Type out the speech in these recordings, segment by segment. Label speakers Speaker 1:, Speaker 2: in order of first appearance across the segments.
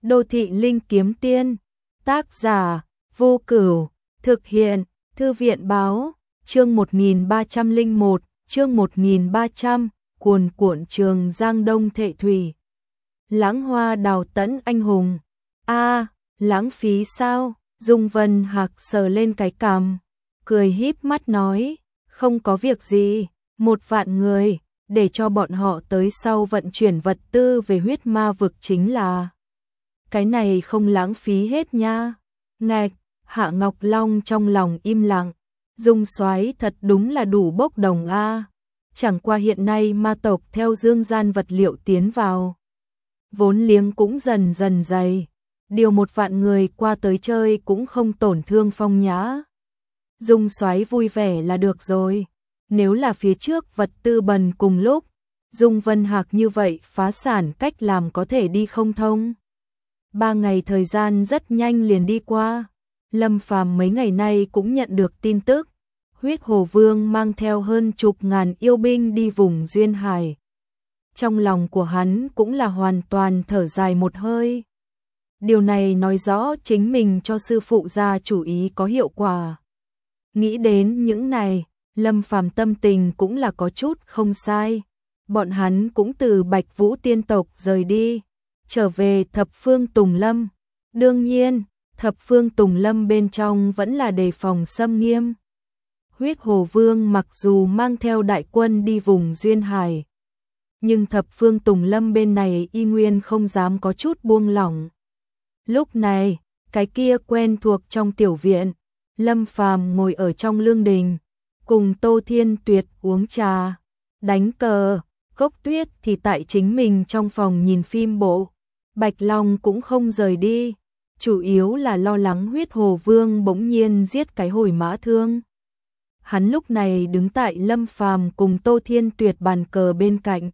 Speaker 1: Đô thị linh kiếm tiên, tác giả, Vô Cửu, thực hiện, Thư viện báo, chương 1301, chương 1300, cuồn cuộn Trường Giang Đông Thệ Thủy. Lãng hoa đào tẫn anh hùng, lãng phí sao? Dung Vân Hạc sờ lên cái cằm, cười híp mắt nói, không có việc gì, 1 vạn người, để cho bọn họ tới sau vận chuyển vật tư về huyết ma vực chính là. Cái này không lãng phí hết nha. Ngạch, Hạ Ngọc Long trong lòng im lặng, Dung Soái thật đúng là đủ bốc đồng a. Chẳng qua hiện nay ma tộc theo dương gian vật liệu tiến vào, vốn liếng cũng dần dần dày, điều 1 vạn người qua tới chơi cũng không tổn thương phong nhã. Dung Soái vui vẻ là được rồi. Nếu là phía trước vật tư bần cùng lúc, Dung Vân Hạc như vậy phá sản cách làm có thể đi không thông. 3 ngày thời gian rất nhanh liền đi qua. Lâm Phàm mấy ngày nay cũng nhận được tin tức, Huyết Hồ Vương mang theo hơn chục ngàn yêu binh đi vùng Duyên Hải. Trong lòng của hắn cũng là hoàn toàn thở dài một hơi. Điều này nói rõ chính mình cho sư phụ ra chủ ý có hiệu quả. Nghĩ đến những này, Lâm Phàm tâm tình cũng là có chút không sai. Bọn hắn cũng từ Bạch Vũ tiên tộc rời đi, trở về Thập Phương Tùng Lâm. Đương nhiên, Thập Phương Tùng Lâm bên trong vẫn là đề phòng xâm nghiêm. Huyết Hồ Vương mặc dù mang theo đại quân đi vùng Duyên Hải, nhưng Thập Phương Tùng Lâm bên này y nguyên không dám có chút buông lỏng. Lúc này, cái kia quen thuộc trong tiểu viện, Lâm Phàm ngồi ở trong lương đình, cùng Tô Thiên Tuyệt uống trà, đánh cờ. Cốc Tuyết thì tại chính mình trong phòng nhìn phim bộ. Bạch Long cũng không rời đi, chủ yếu là lo lắng Huyết Hồ Vương bỗng nhiên giết cái hồi mã thương. Hắn lúc này đứng tại Lâm Phàm cùng Tô Thiên Tuyệt bàn cờ bên cạnh.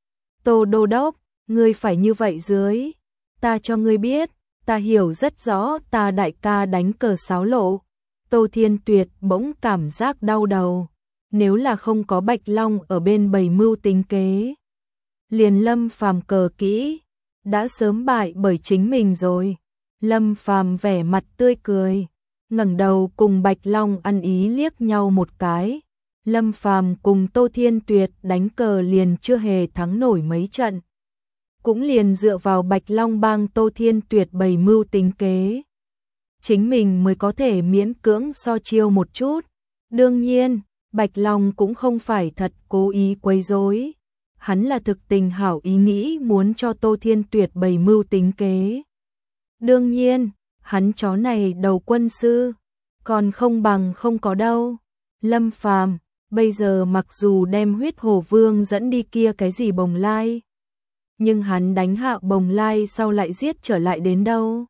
Speaker 1: Tô Đô Đốc, ngươi phải như vậy dưới. Ta cho ngươi biết, ta hiểu rất rõ ta đại ca đánh cờ xáo lộ. Tô Thiên Tuyệt bỗng cảm giác đau đầu. Nếu là không có Bạch Long ở bên bày mưu tính kế, liền Lâm Phàm cờ kỹ, đã sớm bại bởi chính mình rồi. Lâm Phàm vẻ mặt tươi cười, ngẩng đầu cùng Bạch Long ăn ý liếc nhau một cái. Lâm Phàm cùng Tô Thiên Tuyệt đánh cờ liền chưa hề thắng nổi mấy trận, cũng liền dựa vào Bạch Long bang Tô Thiên Tuyệt bày mưu tính kế, chính mình mới có thể miễn cưỡng so chiêu một chút. Đương nhiên, Bạch Long cũng không phải thật cố ý quấy rối, hắn là thực tình hảo ý nghĩ muốn cho Tô Thiên Tuyệt bày mưu tính kế. Đương nhiên, hắn chó này đầu quân sư, còn không bằng không có đâu. Lâm Phàm bây giờ mặc dù đem Huyết Hồ Vương dẫn đi kia cái gì Bồng Lai, nhưng hắn đánh hạ Bồng Lai sau lại giết trở lại đến đâu?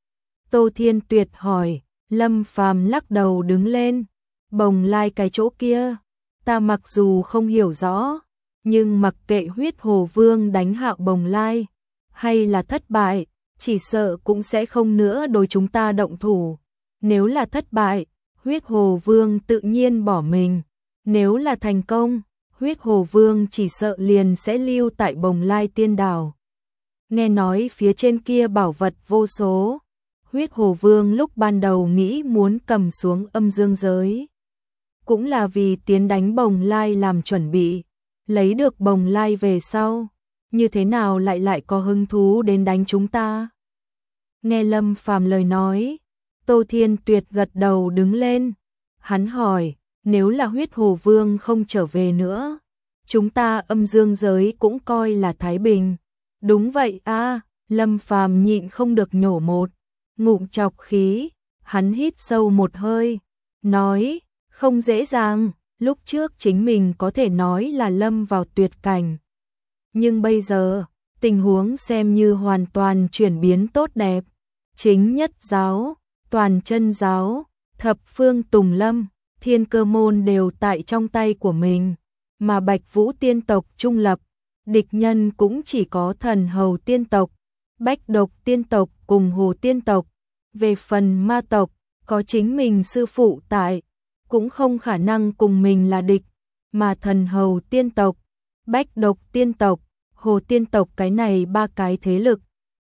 Speaker 1: Tô Thiên Tuyệt hỏi. Lâm Phàm lắc đầu đứng lên. Bồng Lai cái chỗ kia, ta mặc dù không hiểu rõ, nhưng mặc kệ Huyết Hồ Vương đánh hạ Bồng Lai, hay là thất bại, chỉ sợ cũng sẽ không nữa đối chúng ta động thủ. Nếu là thất bại, Huyết Hồ Vương tự nhiên bỏ mình. Nếu là thành công, Huyết Hồ Vương chỉ sợ liền sẽ lưu tại Bồng Lai tiên đảo. Nghe nói phía trên kia bảo vật vô số, Huyết Hồ Vương lúc ban đầu nghĩ muốn cầm xuống âm dương giới, cũng là vì tiến đánh Bồng Lai làm chuẩn bị. Lấy được Bồng Lai về sau, như thế nào lại có hứng thú đến đánh chúng ta? Nghe Lâm Phàm lời nói, Tô Thiên Tuyệt gật đầu đứng lên. Hắn hỏi, nếu là Huyết Hồ Vương không trở về nữa, chúng ta âm dương giới cũng coi là thái bình. Đúng vậy a. Lâm Phàm nhịn không được nhổ một ngụm trọc khí, hắn hít sâu một hơi, nói, không dễ dàng. Lúc trước chính mình có thể nói là lâm vào tuyệt cảnh, nhưng bây giờ tình huống xem như hoàn toàn chuyển biến tốt đẹp. Chính Nhất giáo, Toàn Chân giáo, Thập Phương Tùng Lâm, Thiên Cơ môn đều tại trong tay của mình, mà Bạch Vũ tiên tộc trung lập, địch nhân cũng chỉ có Thần Hầu tiên tộc, Bách Độc tiên tộc cùng Hồ tiên tộc. Về phần ma tộc, có chính mình sư phụ tại, cũng không khả năng cùng mình là địch, mà Thần Hầu tiên tộc, Bách Độc tiên tộc, Hồ tiên tộc cái này 3 cái thế lực,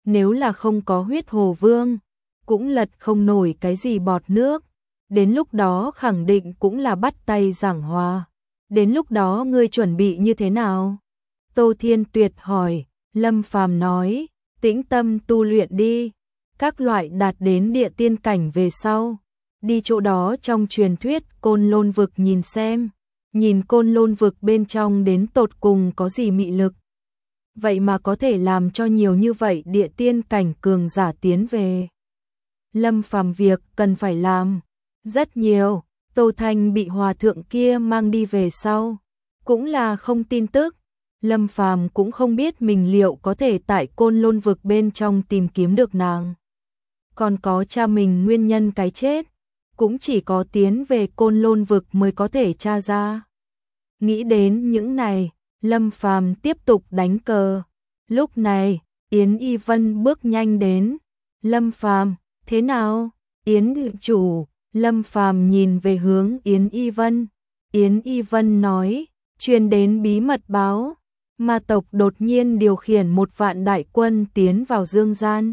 Speaker 1: nếu là không có huyết hồ vương, cũng lật không nổi cái gì bọt nước, đến lúc đó khẳng định cũng là bắt tay giảng hòa. Đến lúc đó ngươi chuẩn bị như thế nào? Tô Thiên Tuyệt hỏi. Lâm Phàm nói, tĩnh tâm tu luyện đi, các loại đạt đến địa tiên cảnh về sau, đi chỗ đó trong truyền thuyết Côn Lôn vực nhìn xem, nhìn Côn Lôn vực bên trong đến tột cùng có gì mị lực. Vậy mà có thể làm cho nhiều như vậy địa tiên cảnh cường giả tiến về. Lâm Phàm việc cần phải làm rất nhiều. Tô Thanh bị hòa thượng kia mang đi về sau, cũng là không tin tức. Lâm Phàm cũng không biết mình liệu có thể tại Côn Lôn vực bên trong tìm kiếm được nàng. Còn có cha mình nguyên nhân cái chết, cũng chỉ có tiến về Côn Lôn vực mới có thể tra ra. Nghĩ đến những này, Lâm Phàm tiếp tục đánh cờ. Lúc này, Yến Y Vân bước nhanh đến. Lâm Phàm, thế nào? Yến chủ. Lâm Phàm nhìn về hướng Yến Y Vân. Yến Y Vân nói, truyền đến bí mật báo, ma tộc đột nhiên điều khiển 1 vạn đại quân tiến vào dương gian.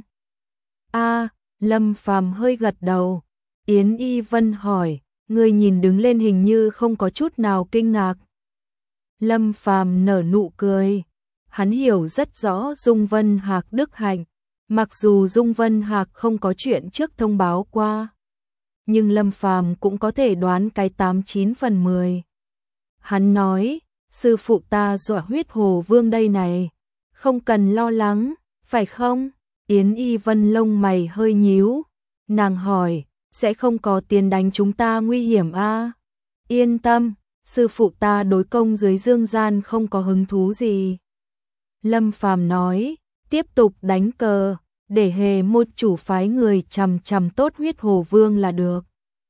Speaker 1: Lâm Phàm hơi gật đầu. Yến Y Vân hỏi, người nhìn đứng lên hình như không có chút nào kinh ngạc. Lâm Phàm nở nụ cười. Hắn hiểu rất rõ Dung Vân Hạc đức hạnh, mặc dù Dung Vân Hạc không có chuyện trước thông báo qua, nhưng Lâm Phàm cũng có thể đoán cái 89 phần 10. Hắn nói, sư phụ ta dọa huyết hồ vương đây này, không cần lo lắng, phải không? Yến Y Vân lông mày hơi nhíu, nàng hỏi, sẽ không có tiền đánh chúng ta nguy hiểm à? Yên tâm, sư phụ ta đối công dưới dương gian không có hứng thú gì. Lâm Phàm nói, tiếp tục đánh cờ, để hề một chủ phái người chằm chằm tốt huyết hồ vương là được.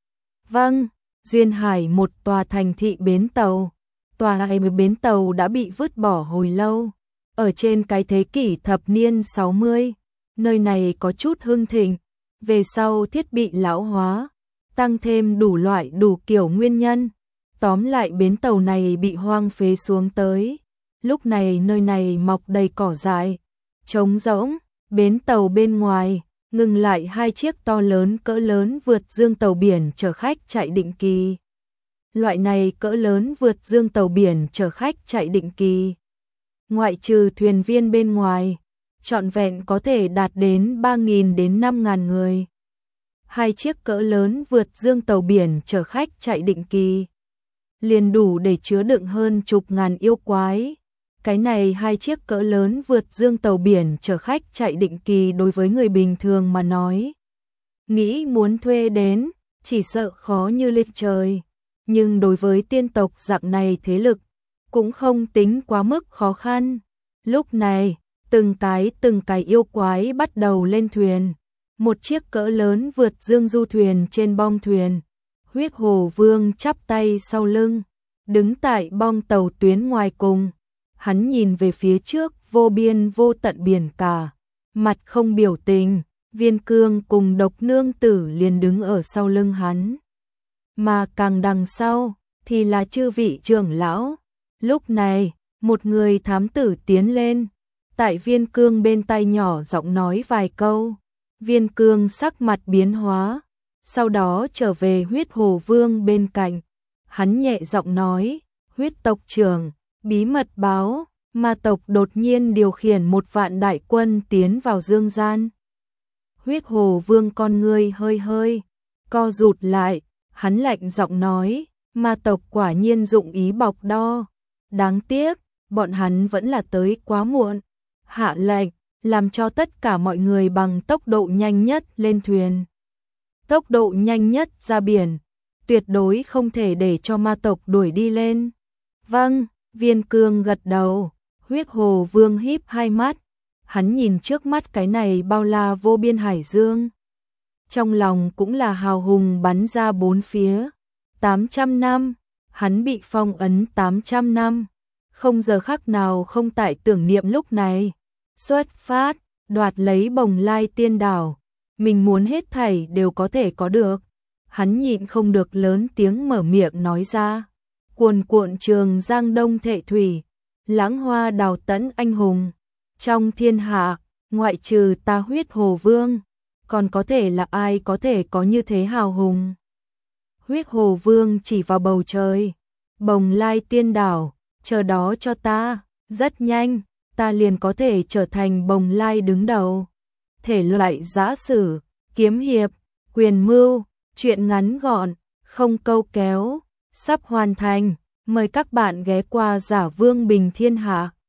Speaker 1: Vâng, Duyên Hải một tòa thành thị bến tàu. Tòa này bến tàu đã bị vứt bỏ hồi lâu, ở trên cái thế kỷ thập niên 60, nơi này có chút hưng thịnh, về sau thiết bị lão hóa, tăng thêm đủ loại đủ kiểu nguyên nhân. Tóm lại bến tàu này bị hoang phế xuống tới. Lúc này nơi này mọc đầy cỏ dại, trống rỗng. Bến tàu bên ngoài ngừng lại 2 chiếc to lớn cỡ lớn vượt dương tàu biển chở khách chạy định kỳ. Loại này cỡ lớn vượt dương tàu biển chở khách chạy định kỳ, ngoại trừ thuyền viên bên ngoài, trọn vẹn có thể đạt đến 3.000 đến 5.000 người. 2 chiếc cỡ lớn vượt dương tàu biển chở khách chạy định kỳ liền đủ để chứa đựng hơn chục ngàn yêu quái. Cái này 2 chiếc cỡ lớn vượt dương tàu biển chở khách chạy định kỳ đối với người bình thường mà nói, nghĩ muốn thuê đến, chỉ sợ khó như lên trời. Nhưng đối với tiên tộc dạng này thế lực, cũng không tính quá mức khó khăn. Lúc này, từng cái yêu quái bắt đầu lên thuyền. Một chiếc cỡ lớn vượt dương du thuyền trên bong thuyền. Huyết hồ vương chắp tay sau lưng, đứng tại bong tàu tuyến ngoài cùng. Hắn nhìn về phía trước vô biên vô tận biển cả, mặt không biểu tình. Viên Cương cùng Độc Nương Tử liền đứng ở sau lưng hắn. Mà càng đằng sau thì là chư vị trưởng lão. Lúc này, một người thám tử tiến lên, tại Viên Cương bên tai nhỏ giọng nói vài câu. Viên Cương sắc mặt biến hóa, sau đó trở về huyết hồ vương bên cạnh. Hắn nhẹ giọng nói, huyết tộc trưởng, bí mật báo, ma tộc đột nhiên điều khiển 1 vạn đại quân tiến vào dương gian. Huyết hồ vương con ngươi hơi co rụt lại, hắn lạnh giọng nói, ma tộc quả nhiên dụng ý bọc đo. Đáng tiếc, bọn hắn vẫn là tới quá muộn. Hạ lệnh, làm cho tất cả mọi người bằng tốc độ nhanh nhất lên thuyền. Tốc độ nhanh nhất ra biển, tuyệt đối không thể để cho ma tộc đuổi đi lên. Vâng, Viên Cương gật đầu. Huyết hồ vương híp 2 mắt, hắn nhìn trước mắt cái này bao la vô biên hải dương. Trong lòng cũng là hào hùng bắn ra 4 phía. 800 năm, hắn bị phong ấn 800 năm, không giờ khắc nào không tại tưởng niệm lúc này. Xuất phát, đoạt lấy Bồng Lai Tiên Đảo, mình muốn hết thảy đều có thể có được. Hắn nhịn không được lớn tiếng mở miệng nói ra. Cuồn cuộn trường giang đông thệ thủy, lãng hoa đào tẫn anh hùng. Trong thiên hạ, ngoại trừ ta Huyết Hồ Vương, còn có thể là ai có thể có như thế hào hùng. Huyết Hồ Vương chỉ vào bầu trời, Bồng Lai Tiên Đảo, chờ đó cho ta, rất nhanh, ta liền có thể trở thành Bồng Lai đứng đầu. Thể loại giã sử, kiếm hiệp, quyền mưu, truyện ngắn gọn, không câu kéo, sắp hoàn thành, mời các bạn ghé qua Giả Vương Bình Thiên Hạ.